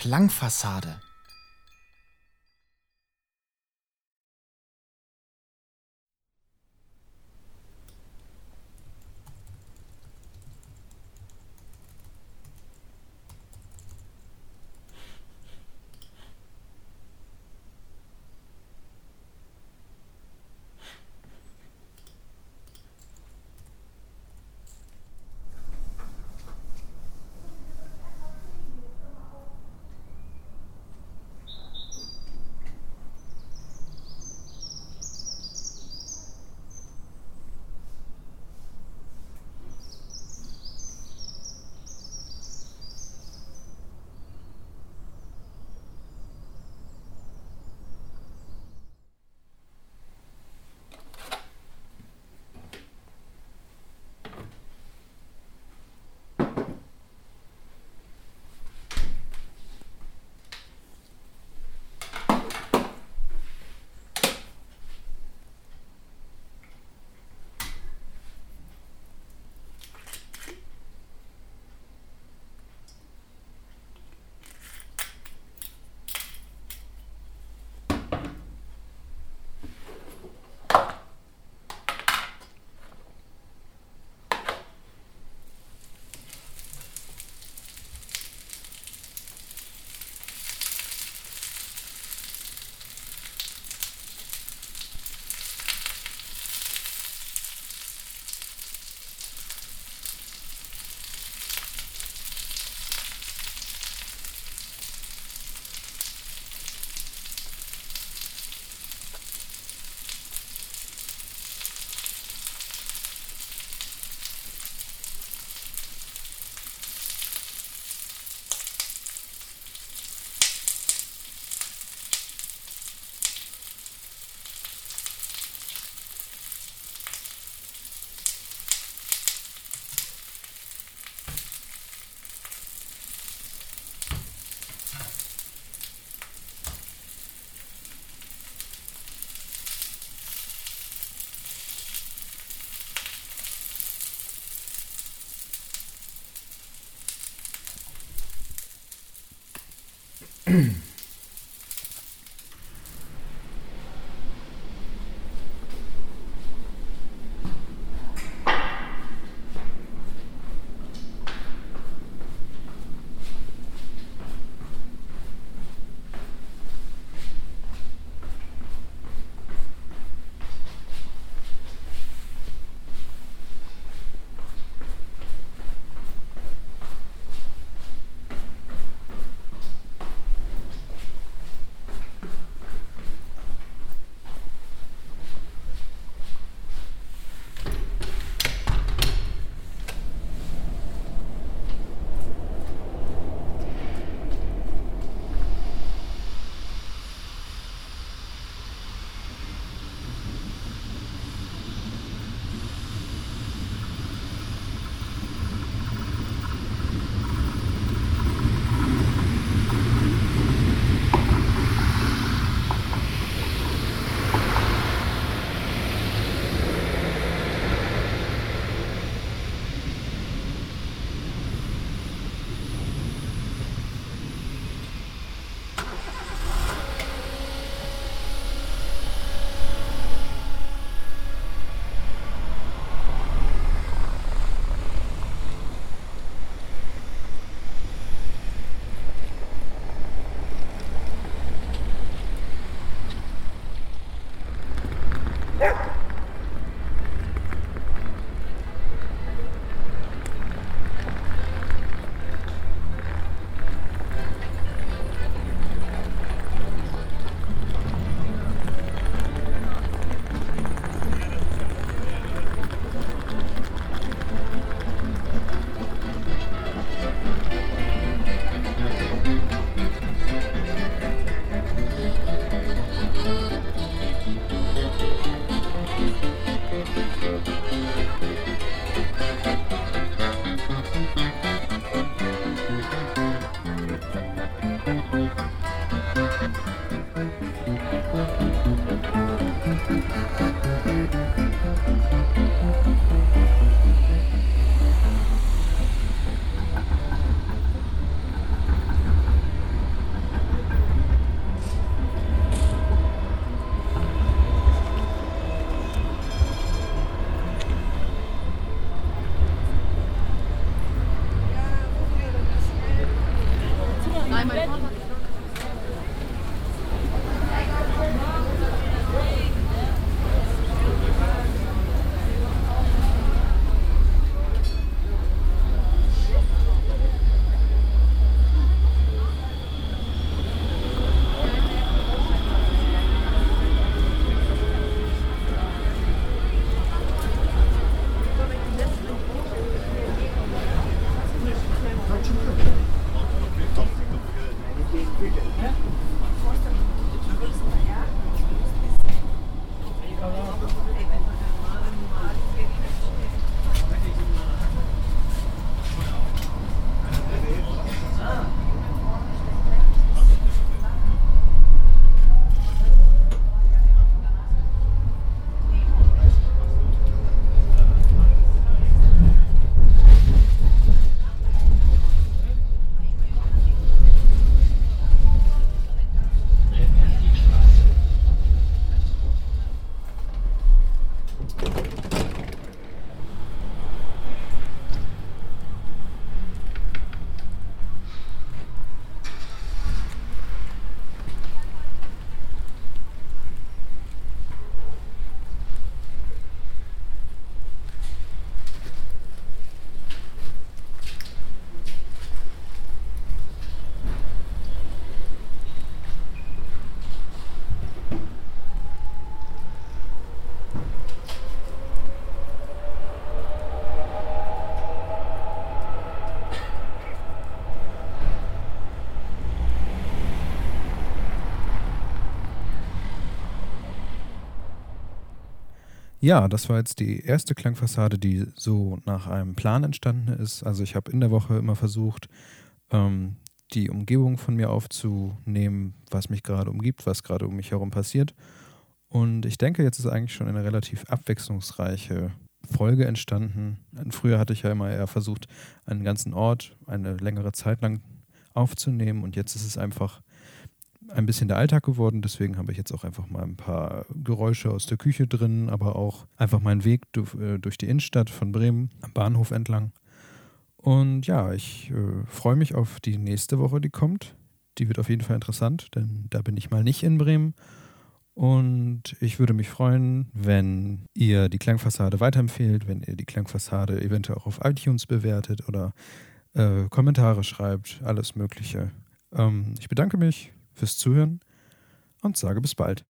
Klangfassade. Ja, das war jetzt die erste Klangfassade, die so nach einem Plan entstanden ist. Also ich habe in der Woche immer versucht, ähm, die Umgebung von mir aufzunehmen, was mich gerade umgibt, was gerade um mich herum passiert. Und ich denke, jetzt ist eigentlich schon eine relativ abwechslungsreiche Folge entstanden. Früher hatte ich ja immer eher versucht, einen ganzen Ort eine längere Zeit lang aufzunehmen. Und jetzt ist es einfach ein bisschen der Alltag geworden. Deswegen habe ich jetzt auch einfach mal ein paar Geräusche aus der Küche drin, aber auch einfach meinen Weg durch die Innenstadt von Bremen am Bahnhof entlang. Und ja, ich freue mich auf die nächste Woche, die kommt. Die wird auf jeden Fall interessant, denn da bin ich mal nicht in Bremen. Und ich würde mich freuen, wenn ihr die Klangfassade weiterempfehlt, wenn ihr die Klangfassade eventuell auch auf iTunes bewertet oder Kommentare schreibt, alles Mögliche. Ich bedanke mich fürs Zuhören und sage bis bald.